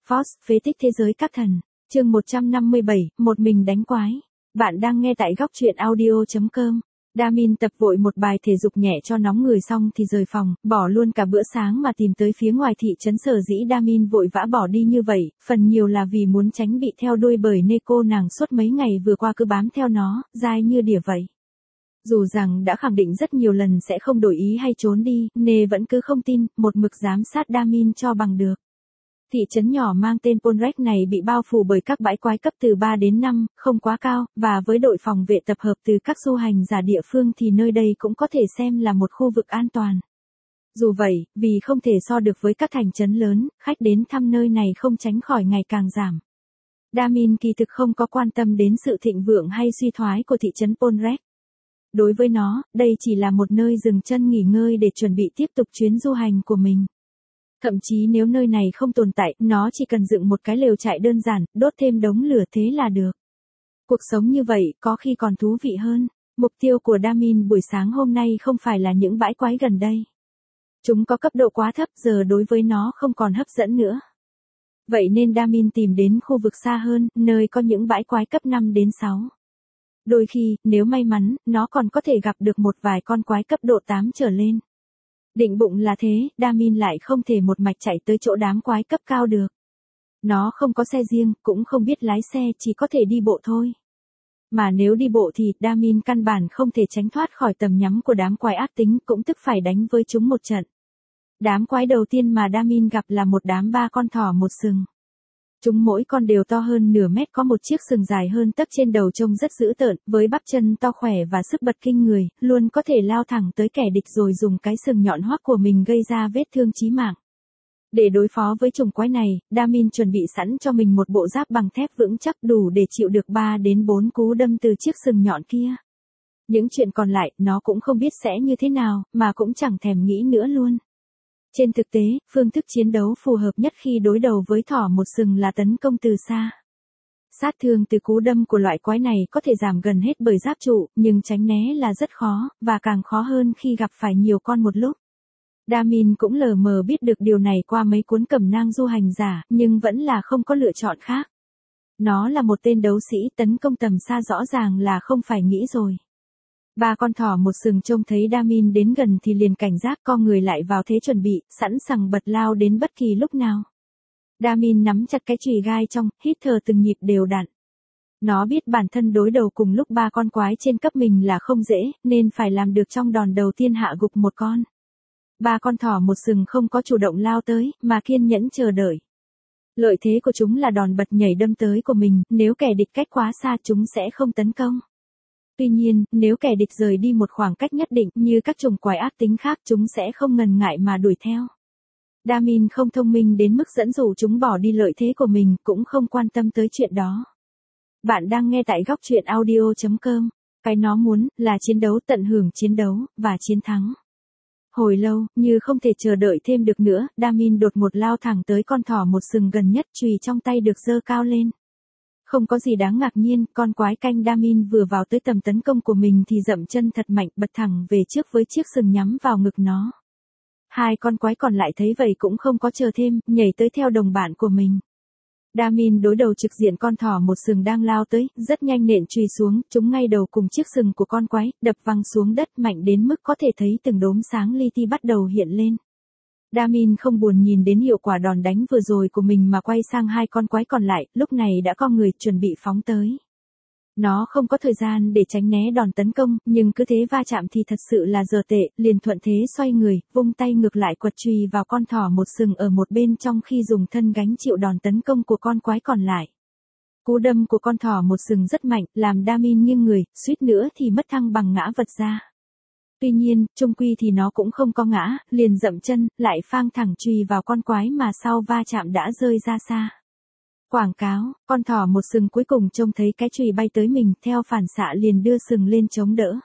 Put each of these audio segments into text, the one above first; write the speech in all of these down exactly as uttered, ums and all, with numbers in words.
Force, phế tích thế giới các thần. Chương một trăm năm mươi bảy, một mình đánh quái. Bạn đang nghe tại góc truyện audio chấm com. Damin tập vội một bài thể dục nhẹ cho nóng người xong thì rời phòng, bỏ luôn cả bữa sáng mà tìm tới phía ngoài thị trấn. Sở dĩ Damin vội vã bỏ đi như vậy, phần nhiều là vì muốn tránh bị theo đuôi bởi Neko. Nàng suốt mấy ngày vừa qua cứ bám theo nó, dai như đỉa vậy. Dù rằng đã khẳng định rất nhiều lần sẽ không đổi ý hay trốn đi, Nê vẫn cứ không tin, một mực giám sát Damin cho bằng được. Thị trấn nhỏ mang tên Polrek này bị bao phủ bởi các bãi quái cấp từ ba đến năm, không quá cao, và với đội phòng vệ tập hợp từ các du hành giả địa phương thì nơi đây cũng có thể xem là một khu vực an toàn. Dù vậy, vì không thể so được với các thành trấn lớn, khách đến thăm nơi này không tránh khỏi ngày càng giảm. Damin kỳ thực không có quan tâm đến sự thịnh vượng hay suy thoái của thị trấn Polrek. Đối với nó, đây chỉ là một nơi dừng chân nghỉ ngơi để chuẩn bị tiếp tục chuyến du hành của mình. Thậm chí nếu nơi này không tồn tại, nó chỉ cần dựng một cái lều trại đơn giản, đốt thêm đống lửa thế là được. Cuộc sống như vậy có khi còn thú vị hơn. Mục tiêu của Damin buổi sáng hôm nay không phải là những bãi quái gần đây. Chúng có cấp độ quá thấp, giờ đối với nó không còn hấp dẫn nữa. Vậy nên Damin tìm đến khu vực xa hơn, nơi có những bãi quái cấp năm đến sáu. Đôi khi, nếu may mắn, nó còn có thể gặp được một vài con quái cấp độ tám trở lên. Định bụng là thế, Damin lại không thể một mạch chạy tới chỗ đám quái cấp cao được. Nó không có xe riêng, cũng không biết lái xe, chỉ có thể đi bộ thôi. Mà nếu đi bộ thì, Damin căn bản không thể tránh thoát khỏi tầm nhắm của đám quái ác tính, cũng tức phải đánh với chúng một trận. Đám quái đầu tiên mà Damin gặp là một đám ba con thỏ một sừng. Chúng mỗi con đều to hơn nửa mét, có một chiếc sừng dài hơn tấc trên đầu, trông rất dữ tợn, với bắp chân to khỏe và sức bật kinh người, luôn có thể lao thẳng tới kẻ địch rồi dùng cái sừng nhọn hoắt của mình gây ra vết thương chí mạng. Để đối phó với chủng quái này, Damin chuẩn bị sẵn cho mình một bộ giáp bằng thép vững chắc đủ để chịu được ba đến bốn cú đâm từ chiếc sừng nhọn kia. Những chuyện còn lại, nó cũng không biết sẽ như thế nào, mà cũng chẳng thèm nghĩ nữa luôn. Trên thực tế, phương thức chiến đấu phù hợp nhất khi đối đầu với thỏ một sừng là tấn công từ xa. Sát thương từ cú đâm của loại quái này có thể giảm gần hết bởi giáp trụ, nhưng tránh né là rất khó, và càng khó hơn khi gặp phải nhiều con một lúc. Damin cũng lờ mờ biết được điều này qua mấy cuốn cẩm nang du hành giả, nhưng vẫn là không có lựa chọn khác. Nó là một tên đấu sĩ, tấn công tầm xa rõ ràng là không phải nghĩ rồi. Ba con thỏ một sừng trông thấy Damin đến gần thì liền cảnh giác, co người lại vào thế chuẩn bị, sẵn sàng bật lao đến bất kỳ lúc nào. Damin nắm chặt cái chùy gai trong, hít thở từng nhịp đều đặn. Nó biết bản thân đối đầu cùng lúc ba con quái trên cấp mình là không dễ, nên phải làm được trong đòn đầu tiên hạ gục một con. Ba con thỏ một sừng không có chủ động lao tới, mà kiên nhẫn chờ đợi. Lợi thế của chúng là đòn bật nhảy đâm tới của mình, nếu kẻ địch cách quá xa chúng sẽ không tấn công. Tuy nhiên, nếu kẻ địch rời đi một khoảng cách nhất định như các chủng quái ác tính khác, chúng sẽ không ngần ngại mà đuổi theo. Damin không thông minh đến mức dẫn dụ chúng bỏ đi lợi thế của mình, cũng không quan tâm tới chuyện đó. Bạn đang nghe tại góc truyện audio chấm com. Cái nó muốn là chiến đấu, tận hưởng chiến đấu, và chiến thắng. Hồi lâu, như không thể chờ đợi thêm được nữa, Damin đột ngột lao thẳng tới con thỏ một sừng gần nhất, chùy trong tay được giơ cao lên. Không có gì đáng ngạc nhiên, con quái canh Damin vừa vào tới tầm tấn công của mình thì dậm chân thật mạnh, bật thẳng về trước với chiếc sừng nhắm vào ngực nó. Hai con quái còn lại thấy vậy cũng không có chờ thêm, nhảy tới theo đồng bạn của mình. Damin đối đầu trực diện con thỏ một sừng đang lao tới, rất nhanh nện chùy xuống, trúng ngay đầu cùng chiếc sừng của con quái, đập văng xuống đất mạnh đến mức có thể thấy từng đốm sáng li ti bắt đầu hiện lên. Damin không buồn nhìn đến hiệu quả đòn đánh vừa rồi của mình mà quay sang hai con quái còn lại, lúc này đã co người chuẩn bị phóng tới. Nó không có thời gian để tránh né đòn tấn công, nhưng cứ thế va chạm thì thật sự là dở tệ, liền thuận thế xoay người, vung tay ngược lại quật chùy vào con thỏ một sừng ở một bên trong khi dùng thân gánh chịu đòn tấn công của con quái còn lại. Cú đâm của con thỏ một sừng rất mạnh, làm Damin nghiêng người, suýt nữa thì mất thăng bằng ngã vật ra. Tuy nhiên, chung quy thì nó cũng không có ngã, liền dậm chân, lại phang thẳng chùy vào con quái mà sau va chạm đã rơi ra xa. Quảng cáo, con thỏ một sừng cuối cùng trông thấy cái chùy bay tới mình, theo phản xạ liền đưa sừng lên chống đỡ.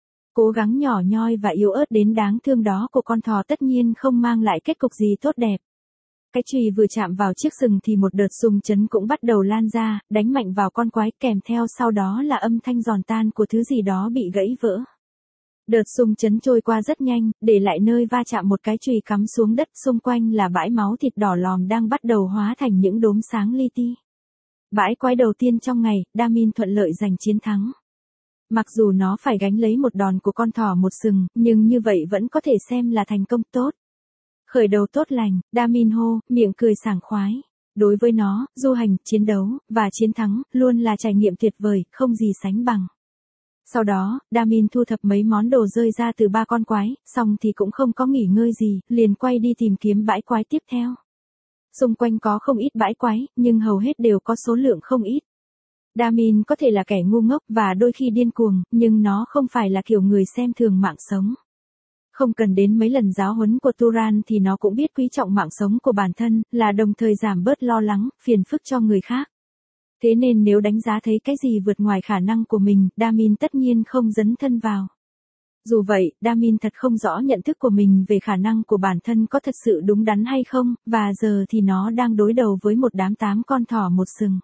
Cố gắng nhỏ nhoi và yếu ớt đến đáng thương đó của con thỏ tất nhiên không mang lại kết cục gì tốt đẹp. Cái chùy vừa chạm vào chiếc sừng thì một đợt rung chấn cũng bắt đầu lan ra, đánh mạnh vào con quái, kèm theo sau đó là âm thanh giòn tan của thứ gì đó bị gãy vỡ. Đợt xung chấn trôi qua rất nhanh, để lại nơi va chạm một cái chùy cắm xuống đất, xung quanh là bãi máu thịt đỏ lòm đang bắt đầu hóa thành những đốm sáng li ti. Bãi quái đầu tiên trong ngày, Damin thuận lợi giành chiến thắng. Mặc dù nó phải gánh lấy một đòn của con thỏ một sừng, nhưng như vậy vẫn có thể xem là thành công tốt. Khởi đầu tốt lành, Damin hô, miệng cười sảng khoái. Đối với nó, du hành, chiến đấu, và chiến thắng, luôn là trải nghiệm tuyệt vời, không gì sánh bằng. Sau đó, Damin thu thập mấy món đồ rơi ra từ ba con quái, xong thì cũng không có nghỉ ngơi gì, liền quay đi tìm kiếm bãi quái tiếp theo. Xung quanh có không ít bãi quái, nhưng hầu hết đều có số lượng không ít. Damin có thể là kẻ ngu ngốc và đôi khi điên cuồng, nhưng nó không phải là kiểu người xem thường mạng sống. Không cần đến mấy lần giáo huấn của Turan thì nó cũng biết quý trọng mạng sống của bản thân, là đồng thời giảm bớt lo lắng, phiền phức cho người khác. Thế nên nếu đánh giá thấy cái gì vượt ngoài khả năng của mình, Damin tất nhiên không dấn thân vào. Dù vậy, Damin thật không rõ nhận thức của mình về khả năng của bản thân có thật sự đúng đắn hay không, và giờ thì nó đang đối đầu với một đám tám con thỏ một sừng.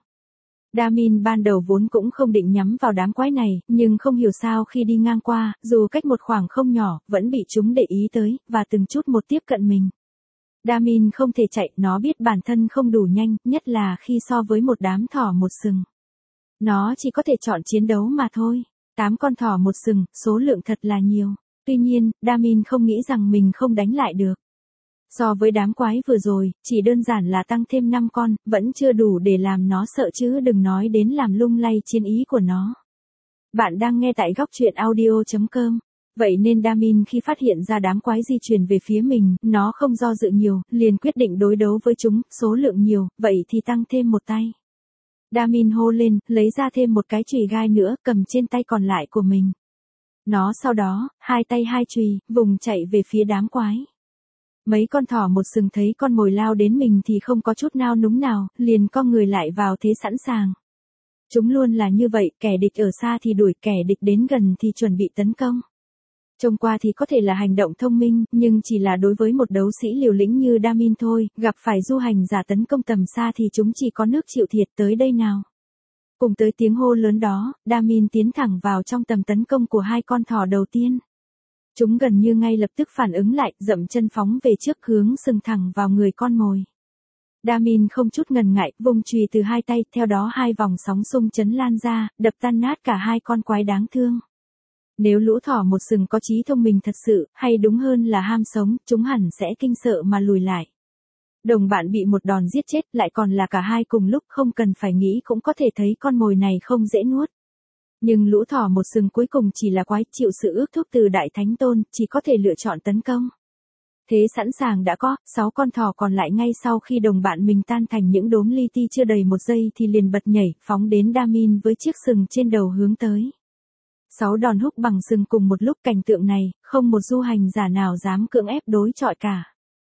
Damin ban đầu vốn cũng không định nhắm vào đám quái này, nhưng không hiểu sao khi đi ngang qua, dù cách một khoảng không nhỏ, vẫn bị chúng để ý tới, và từng chút một tiếp cận mình. Damin không thể chạy, nó biết bản thân không đủ nhanh, nhất là khi so với một đám thỏ một sừng. Nó chỉ có thể chọn chiến đấu mà thôi. Tám con thỏ một sừng, số lượng thật là nhiều. Tuy nhiên, Damin không nghĩ rằng mình không đánh lại được. So với đám quái vừa rồi, chỉ đơn giản là tăng thêm năm con, vẫn chưa đủ để làm nó sợ chứ đừng nói đến làm lung lay chiến ý của nó. Bạn đang nghe tại góc truyện audio chấm com. Vậy nên Damin khi phát hiện ra đám quái di chuyển về phía mình, nó không do dự nhiều, liền quyết định đối đấu với chúng, số lượng nhiều, vậy thì tăng thêm một tay. Damin hô lên, lấy ra thêm một cái chùy gai nữa, cầm trên tay còn lại của mình. Nó sau đó, hai tay hai chùy, vùng chạy về phía đám quái. Mấy con thỏ một sừng thấy con mồi lao đến mình thì không có chút nao núng nào, liền co người lại vào thế sẵn sàng. Chúng luôn là như vậy, kẻ địch ở xa thì đuổi, kẻ địch đến gần thì chuẩn bị tấn công. Trông qua thì có thể là hành động thông minh, nhưng chỉ là đối với một đấu sĩ liều lĩnh như Damin thôi, gặp phải du hành giả tấn công tầm xa thì chúng chỉ có nước chịu thiệt tới đây nào. Cùng tới tiếng hô lớn đó, Damin tiến thẳng vào trong tầm tấn công của hai con thỏ đầu tiên. Chúng gần như ngay lập tức phản ứng lại, dậm chân phóng về trước hướng sừng thẳng vào người con mồi. Damin không chút ngần ngại, vùng chùy từ hai tay, theo đó hai vòng sóng xung chấn lan ra, đập tan nát cả hai con quái đáng thương. Nếu lũ thỏ một sừng có trí thông minh thật sự, hay đúng hơn là ham sống, chúng hẳn sẽ kinh sợ mà lùi lại. Đồng bạn bị một đòn giết chết, lại còn là cả hai cùng lúc, không cần phải nghĩ cũng có thể thấy con mồi này không dễ nuốt. Nhưng lũ thỏ một sừng cuối cùng chỉ là quái, chịu sự ước thúc từ Đại Thánh Tôn, chỉ có thể lựa chọn tấn công. Thế sẵn sàng đã có, sáu con thỏ còn lại ngay sau khi đồng bạn mình tan thành những đốm li ti chưa đầy một giây thì liền bật nhảy, phóng đến Damin với chiếc sừng trên đầu hướng tới. Sáu đòn húc bằng sừng cùng một lúc, cảnh tượng này, không một du hành giả nào dám cưỡng ép đối chọi cả.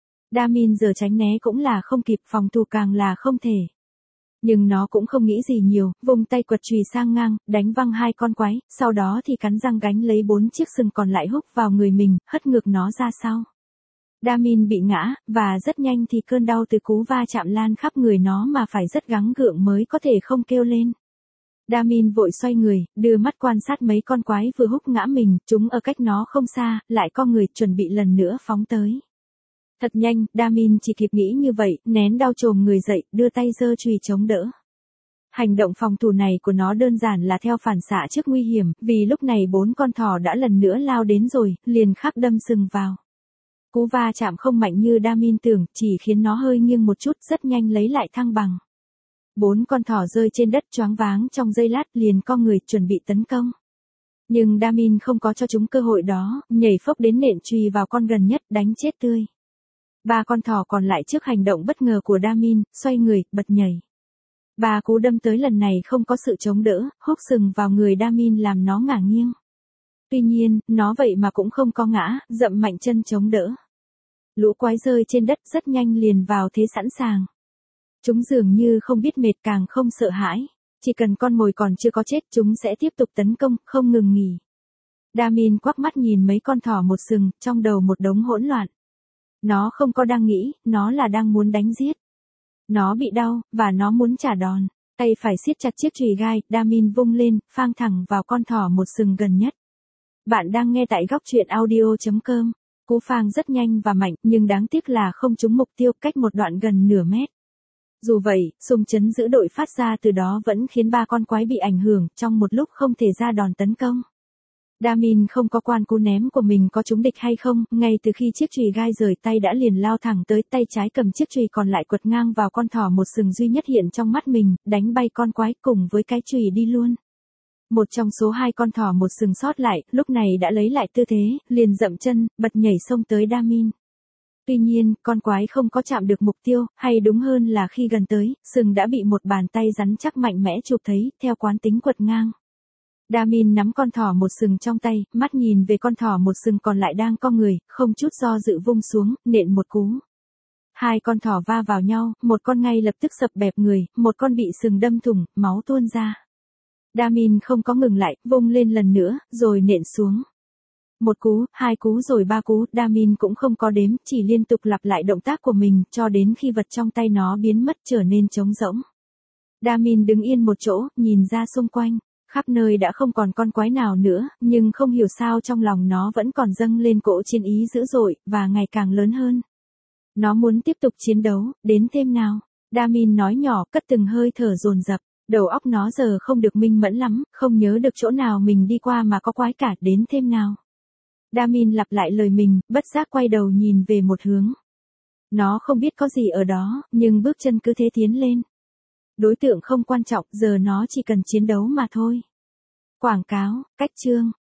Damin giờ tránh né cũng là không kịp, phòng thủ càng là không thể. Nhưng nó cũng không nghĩ gì nhiều, vùng tay quật chùy sang ngang, đánh văng hai con quái, sau đó thì cắn răng gánh lấy bốn chiếc sừng còn lại húc vào người mình, hất ngược nó ra sau. Damin bị ngã, và rất nhanh thì cơn đau từ cú va chạm lan khắp người nó mà phải rất gắng gượng mới có thể không kêu lên. Damin vội xoay người, đưa mắt quan sát mấy con quái vừa húc ngã mình, chúng ở cách nó không xa, lại co người chuẩn bị lần nữa phóng tới. Thật nhanh, Damin chỉ kịp nghĩ như vậy, nén đau chồm người dậy, đưa tay giơ chùy chống đỡ. Hành động phòng thủ này của nó đơn giản là theo phản xạ trước nguy hiểm, vì lúc này bốn con thỏ đã lần nữa lao đến rồi, liền khắc đâm sừng vào. Cú va chạm không mạnh như Damin tưởng, chỉ khiến nó hơi nghiêng một chút, rất nhanh lấy lại thăng bằng. Bốn con thỏ rơi trên đất choáng váng trong giây lát, liền co người chuẩn bị tấn công. Nhưng Damin không có cho chúng cơ hội đó, nhảy phốc đến nện chùy vào con gần nhất, đánh chết tươi. Ba con thỏ còn lại trước hành động bất ngờ của Damin, xoay người, bật nhảy. Ba cú đâm tới lần này không có sự chống đỡ, húc sừng vào người Damin làm nó ngả nghiêng. Tuy nhiên, nó vậy mà cũng không có ngã, dậm mạnh chân chống đỡ. Lũ quái rơi trên đất rất nhanh liền vào thế sẵn sàng. Chúng dường như không biết mệt, càng không sợ hãi. Chỉ cần con mồi còn chưa có chết, chúng sẽ tiếp tục tấn công, không ngừng nghỉ. Damin quắc mắt nhìn mấy con thỏ một sừng, trong đầu một đống hỗn loạn. Nó không có đang nghĩ, nó là đang muốn đánh giết. Nó bị đau, và nó muốn trả đòn. Tay phải siết chặt chiếc chùy gai, Damin vung lên, phang thẳng vào con thỏ một sừng gần nhất. Bạn đang nghe tại góc truyện audio chấm com. Cú phang rất nhanh và mạnh, nhưng đáng tiếc là không trúng mục tiêu cách một đoạn gần nửa mét. Dù vậy, xung chấn giữa đội phát ra từ đó vẫn khiến ba con quái bị ảnh hưởng, trong một lúc không thể ra đòn tấn công. Damin không có quan cú ném của mình có trúng địch hay không, ngay từ khi chiếc chùy gai rời tay đã liền lao thẳng tới, tay trái cầm chiếc chùy còn lại quật ngang vào con thỏ một sừng duy nhất hiện trong mắt mình, đánh bay con quái cùng với cái chùy đi luôn. Một trong số hai con thỏ một sừng sót lại, lúc này đã lấy lại tư thế, liền dậm chân, bật nhảy xông tới Damin. Tuy nhiên, con quái không có chạm được mục tiêu, hay đúng hơn là khi gần tới, sừng đã bị một bàn tay rắn chắc mạnh mẽ chụp thấy, theo quán tính quật ngang. Damin nắm con thỏ một sừng trong tay, mắt nhìn về con thỏ một sừng còn lại đang co người, không chút do dự vung xuống, nện một cú. Hai con thỏ va vào nhau, một con ngay lập tức sập bẹp người, một con bị sừng đâm thủng, máu tuôn ra. Damin không có ngừng lại, vung lên lần nữa, rồi nện xuống. Một cú, hai cú rồi ba cú, Damin cũng không có đếm, chỉ liên tục lặp lại động tác của mình, cho đến khi vật trong tay nó biến mất trở nên trống rỗng. Damin đứng yên một chỗ, nhìn ra xung quanh. Khắp nơi đã không còn con quái nào nữa, nhưng không hiểu sao trong lòng nó vẫn còn dâng lên cỗ chiến ý dữ dội, và ngày càng lớn hơn. Nó muốn tiếp tục chiến đấu, đến thêm nào. Damin nói nhỏ, cất từng hơi thở dồn dập. Đầu óc nó giờ không được minh mẫn lắm, không nhớ được chỗ nào mình đi qua mà có quái cả, đến thêm nào. Damin lặp lại lời mình, bất giác quay đầu nhìn về một hướng. Nó không biết có gì ở đó, nhưng bước chân cứ thế tiến lên. Đối tượng không quan trọng, giờ nó chỉ cần chiến đấu mà thôi. Quảng cáo, cách chương.